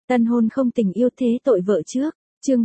Tân hôn không tình yêu thế tội vợ trước, chương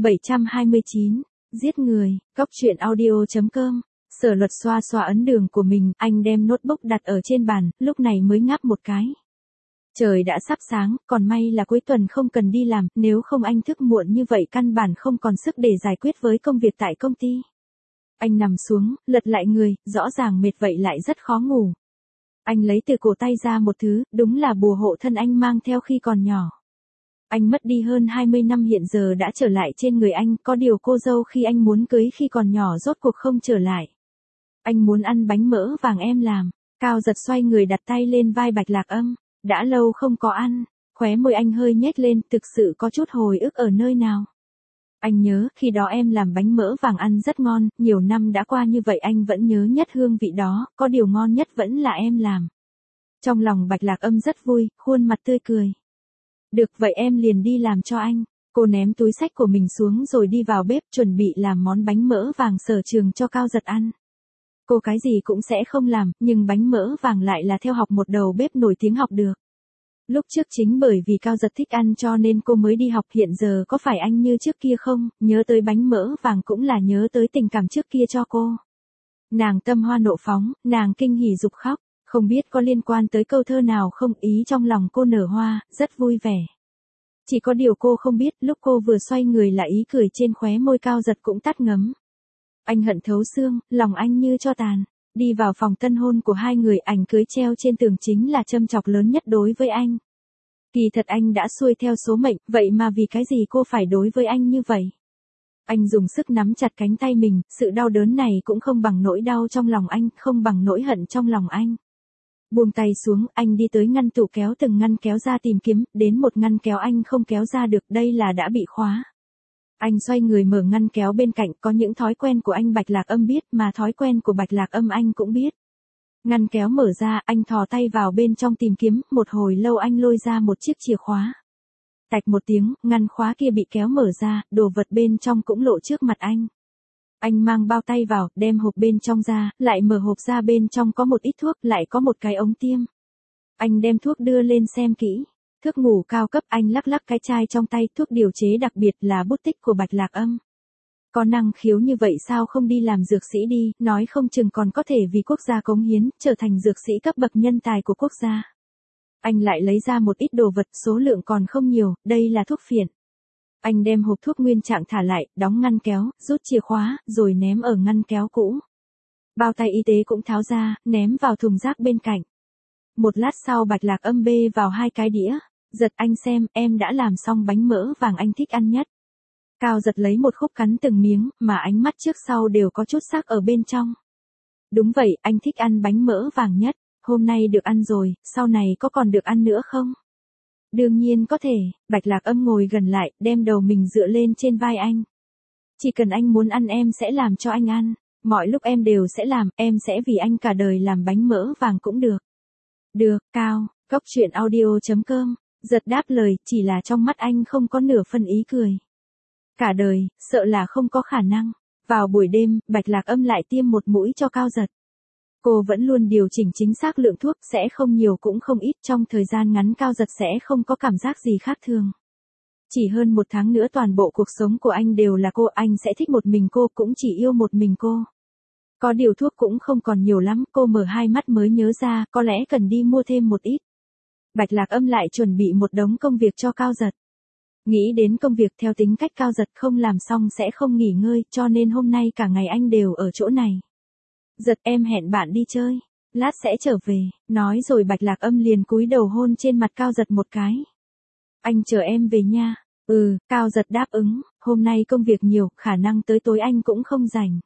729, giết người, góc truyện audio.com. Sở Luật xoa xoa ấn đường của mình, anh đem notebook đặt ở trên bàn, lúc này mới ngáp một cái. Trời đã sắp sáng, còn may là cuối tuần không cần đi làm, nếu không anh thức muộn như vậy căn bản không còn sức để giải quyết với công việc tại công ty. Anh nằm xuống, lật lại người, rõ ràng mệt vậy lại rất khó ngủ. Anh lấy từ cổ tay ra một thứ, đúng là bùa hộ thân anh mang theo khi còn nhỏ. Anh mất đi hơn 20 năm hiện giờ đã trở lại trên người anh, có điều cô dâu khi anh muốn cưới khi còn nhỏ rốt cuộc không trở lại. Anh muốn ăn bánh mỡ vàng em làm. Cao Giật xoay người đặt tay lên vai Bạch Lạc Âm. Đã lâu không có ăn, khóe môi anh hơi nhếch lên, thực sự có chút hồi ức ở nơi nào. Anh nhớ, khi đó em làm bánh mỡ vàng ăn rất ngon, nhiều năm đã qua như vậy anh vẫn nhớ nhất hương vị đó, có điều ngon nhất vẫn là em làm. Trong lòng Bạch Lạc Âm rất vui, khuôn mặt tươi cười. Được vậy em liền đi làm cho anh. Cô ném túi xách của mình xuống rồi đi vào bếp chuẩn bị làm món bánh mỡ vàng sở trường cho Cao Giật ăn. Cô cái gì cũng sẽ không làm, nhưng bánh mỡ vàng lại là theo học một đầu bếp nổi tiếng học được. Lúc trước chính bởi vì Cao Giật thích ăn cho nên cô mới đi học, hiện giờ có phải anh như trước kia không, nhớ tới bánh mỡ vàng cũng là nhớ tới tình cảm trước kia cho cô. Nàng tâm hoa nộ phóng, nàng kinh hỉ dục khóc, không biết có liên quan tới câu thơ nào không, ý trong lòng cô nở hoa, rất vui vẻ. Chỉ có điều cô không biết, lúc cô vừa xoay người là ý cười trên khóe môi Cao Giật cũng tắt ngấm. Anh hận thấu xương, lòng anh như tro tàn. Đi vào phòng tân hôn của hai người, ảnh cưới treo trên tường chính là châm chọc lớn nhất đối với anh. Kỳ thật anh đã xuôi theo số mệnh, vậy mà vì cái gì cô phải đối với anh như vậy? Anh dùng sức nắm chặt cánh tay mình, sự đau đớn này cũng không bằng nỗi đau trong lòng anh, không bằng nỗi hận trong lòng anh. Buông tay xuống, anh đi tới ngăn tủ kéo từng ngăn kéo ra tìm kiếm, đến một ngăn kéo anh không kéo ra được, đây là đã bị khóa. Anh xoay người mở ngăn kéo bên cạnh, có những thói quen của anh Bạch Lạc Âm biết, mà thói quen của Bạch Lạc Âm anh cũng biết. Ngăn kéo mở ra, anh thò tay vào bên trong tìm kiếm, một hồi lâu anh lôi ra một chiếc chìa khóa. Tạch một tiếng, ngăn khóa kia bị kéo mở ra, đồ vật bên trong cũng lộ trước mặt anh. Anh mang bao tay vào, đem hộp bên trong ra, lại mở hộp ra, bên trong có một ít thuốc, lại có một cái ống tiêm. Anh đem thuốc đưa lên xem kỹ. Thuốc ngủ cao cấp, anh lắc lắc cái chai trong tay, thuốc điều chế đặc biệt là bút tích của Bạch Lạc Âm. Có năng khiếu như vậy sao không đi làm dược sĩ đi, nói không chừng còn có thể vì quốc gia cống hiến, trở thành dược sĩ cấp bậc nhân tài của quốc gia. Anh lại lấy ra một ít đồ vật, số lượng còn không nhiều, đây là thuốc phiện. Anh đem hộp thuốc nguyên trạng thả lại, đóng ngăn kéo, rút chìa khóa, rồi ném ở ngăn kéo cũ. Bao tay y tế cũng tháo ra, ném vào thùng rác bên cạnh. Một lát sau Bạch Lạc Âm bê vào hai cái đĩa. Giật anh xem, em đã làm xong bánh mỡ vàng anh thích ăn nhất. Cao Giật lấy một khúc cắn từng miếng, mà ánh mắt trước sau đều có chút sắc ở bên trong. Đúng vậy, anh thích ăn bánh mỡ vàng nhất, hôm nay được ăn rồi, sau này có còn được ăn nữa không? Đương nhiên có thể, Bạch Lạc Âm ngồi gần lại, đem đầu mình dựa lên trên vai anh. Chỉ cần anh muốn ăn em sẽ làm cho anh ăn, mọi lúc em đều sẽ làm, em sẽ vì anh cả đời làm bánh mỡ vàng cũng được. Được, Cao, góc truyện audio.com. Giật đáp lời, chỉ là trong mắt anh không có nửa phân ý cười. Cả đời, sợ là không có khả năng. Vào buổi đêm, Bạch Lạc Âm lại tiêm một mũi cho Cao Giật. Cô vẫn luôn điều chỉnh chính xác lượng thuốc, sẽ không nhiều cũng không ít, trong thời gian ngắn Cao Giật sẽ không có cảm giác gì khác thường. Chỉ hơn một tháng nữa toàn bộ cuộc sống của anh đều là cô, anh sẽ thích một mình cô, cũng chỉ yêu một mình cô. Có điều thuốc cũng không còn nhiều lắm, cô mở hai mắt mới nhớ ra, có lẽ cần đi mua thêm một ít. Bạch Lạc Âm lại chuẩn bị một đống công việc cho Cao Giật. Nghĩ đến công việc, theo tính cách Cao Giật không làm xong sẽ không nghỉ ngơi, cho nên hôm nay cả ngày anh đều ở chỗ này. Giật, em hẹn bạn đi chơi, lát sẽ trở về, nói rồi Bạch Lạc Âm liền cúi đầu hôn trên mặt Cao Giật một cái. Anh chờ em về nha. Cao Giật đáp ứng, hôm nay công việc nhiều, khả năng tới tối anh cũng không rảnh.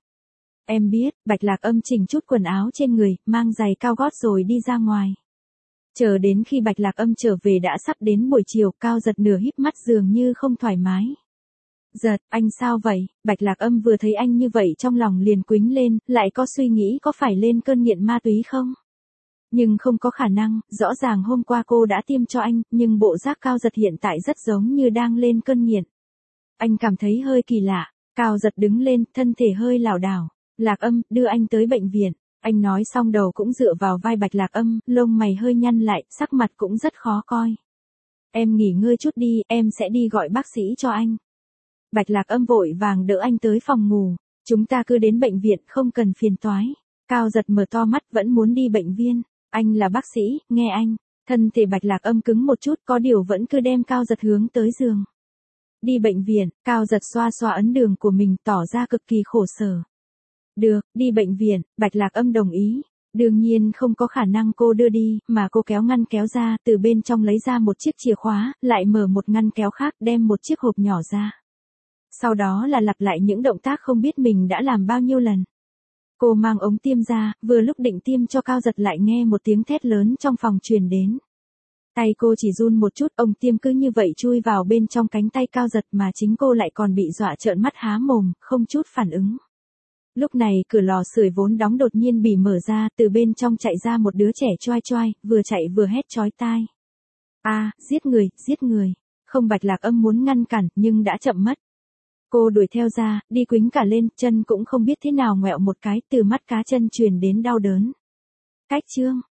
Em biết, Bạch Lạc Âm chỉnh chút quần áo trên người, mang giày cao gót rồi đi ra ngoài. Chờ đến khi Bạch Lạc Âm trở về đã sắp đến buổi chiều, Cao Giật nửa híp mắt dường như không thoải mái. Giật, anh sao vậy? Bạch Lạc Âm vừa thấy anh như vậy trong lòng liền quýnh lên, lại có suy nghĩ có phải lên cơn nghiện ma túy không? Nhưng không có khả năng, rõ ràng hôm qua cô đã tiêm cho anh, nhưng bộ giác Cao Giật hiện tại rất giống như đang lên cơn nghiện. Anh cảm thấy hơi kỳ lạ. Cao Giật đứng lên, thân thể hơi lảo đảo. Lạc Âm, đưa anh tới bệnh viện. Anh nói xong đầu cũng dựa vào vai Bạch Lạc Âm, lông mày hơi nhăn lại, sắc mặt cũng rất khó coi. Em nghỉ ngơi chút đi, em sẽ đi gọi bác sĩ cho anh. Bạch Lạc Âm vội vàng đỡ anh tới phòng ngủ. Chúng ta cứ đến bệnh viện, không cần phiền toái. Cao Giật mở to mắt vẫn muốn đi bệnh viện. Anh là bác sĩ, nghe anh. Thân thể Bạch Lạc Âm cứng một chút, có điều vẫn cứ đem Cao Giật hướng tới giường. Đi bệnh viện, Cao Giật xoa xoa ấn đường của mình, tỏ ra cực kỳ khổ sở. Được, đi bệnh viện, Bạch Lạc Âm đồng ý. Đương nhiên không có khả năng cô đưa đi, mà cô kéo ngăn kéo ra, từ bên trong lấy ra một chiếc chìa khóa, lại mở một ngăn kéo khác, đem một chiếc hộp nhỏ ra. Sau đó là lặp lại những động tác không biết mình đã làm bao nhiêu lần. Cô mang ống tiêm ra, vừa lúc định tiêm cho Cao Giật lại nghe một tiếng thét lớn trong phòng truyền đến. Tay cô chỉ run một chút, ống tiêm cứ như vậy chui vào bên trong cánh tay Cao Giật mà chính cô lại còn bị dọa trợn mắt há mồm, không chút phản ứng. Lúc này cửa lò sưởi vốn đóng đột nhiên bị mở ra, từ bên trong chạy ra một đứa trẻ choai choai, vừa chạy vừa hét chói tai. Giết người, giết người. Không, Bạch Lạc Âm muốn ngăn cản, nhưng đã chậm mất. Cô đuổi theo ra, đi quýnh cả lên, chân cũng không biết thế nào ngoẹo một cái, từ mắt cá chân truyền đến đau đớn. Cách chương